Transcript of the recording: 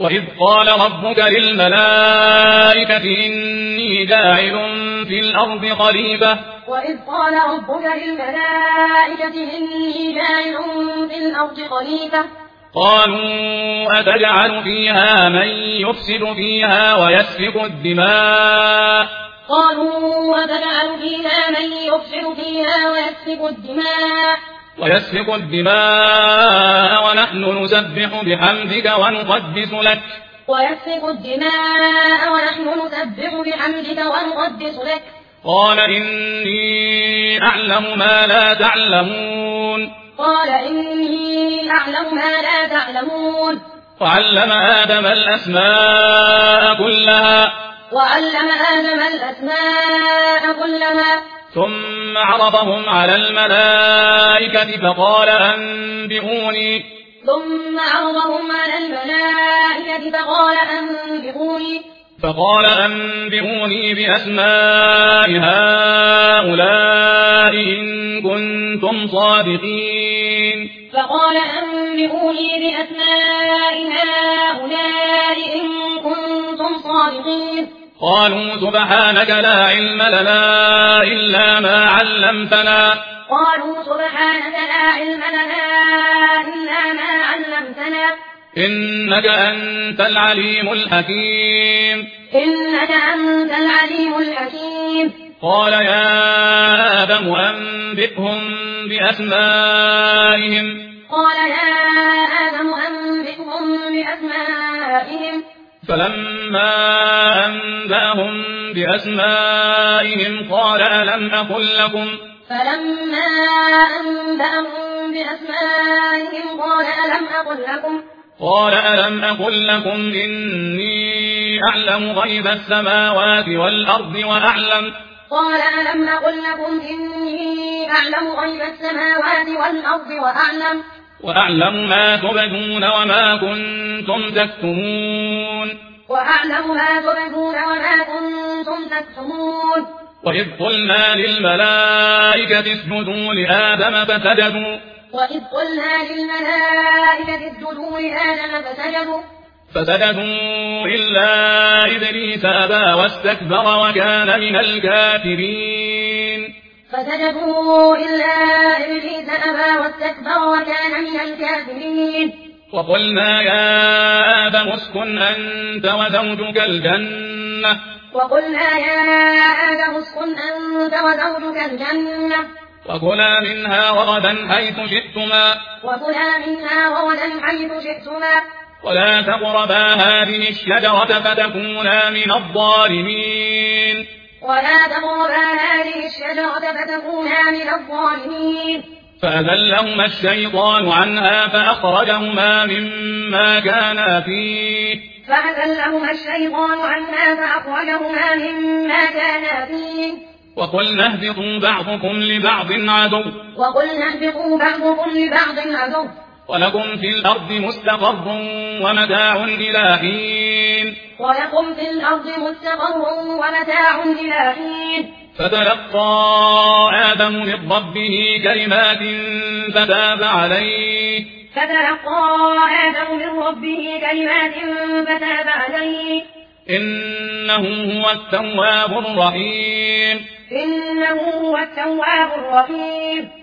وإذ قال ربك للملائكة إني جاعل في الأرض خليفة وإذ قال ربك للملائكة إني جاعل في الأرض خليفة قالوا أتجعل فيها من يفسد فيها ويسفك الدماء ونحن نسبح بحمدك ونقدس لك قال إني أعلم ما لا تعلمون وعلم آدم الأسماء كلها ثم عرضهم على الملائكة فقال أنبئوني بأسماء هؤلاء إن كنتم صادقين قالوا سبحانك لا علم لنا إلا ما علمتنا إنك أنت العليم الحكيم قال يا آدم أنبئهم بأسمائهم فلما أنبأهم بأسمائهم قال ألم أقل لكم إني أعلم غيب السماوات والأرض وأعلم ما تبدون وما كنتم تكتمون وإذ قلنا للملائكة اسجدوا لآدم فسجدوا إلا إبليس أبى واستكبر وكان من الكافرين وقلنا يا آدم اسكن أنت وزوجك الجنة وكلا منها رغدا حيث شئتما ولا تقربا هذه الشجرة فتكونا من الظالمين فأذلهما الشيطان عنها فأخرجهما مما كانا فيه وقلنا اهبطوا بعضكم لبعض عدو ولكم في الأرض مستقر ومتاع إلى حين فتلقى آدم من ربه كلمات فتاب عليه إنه هو التواب الرحيم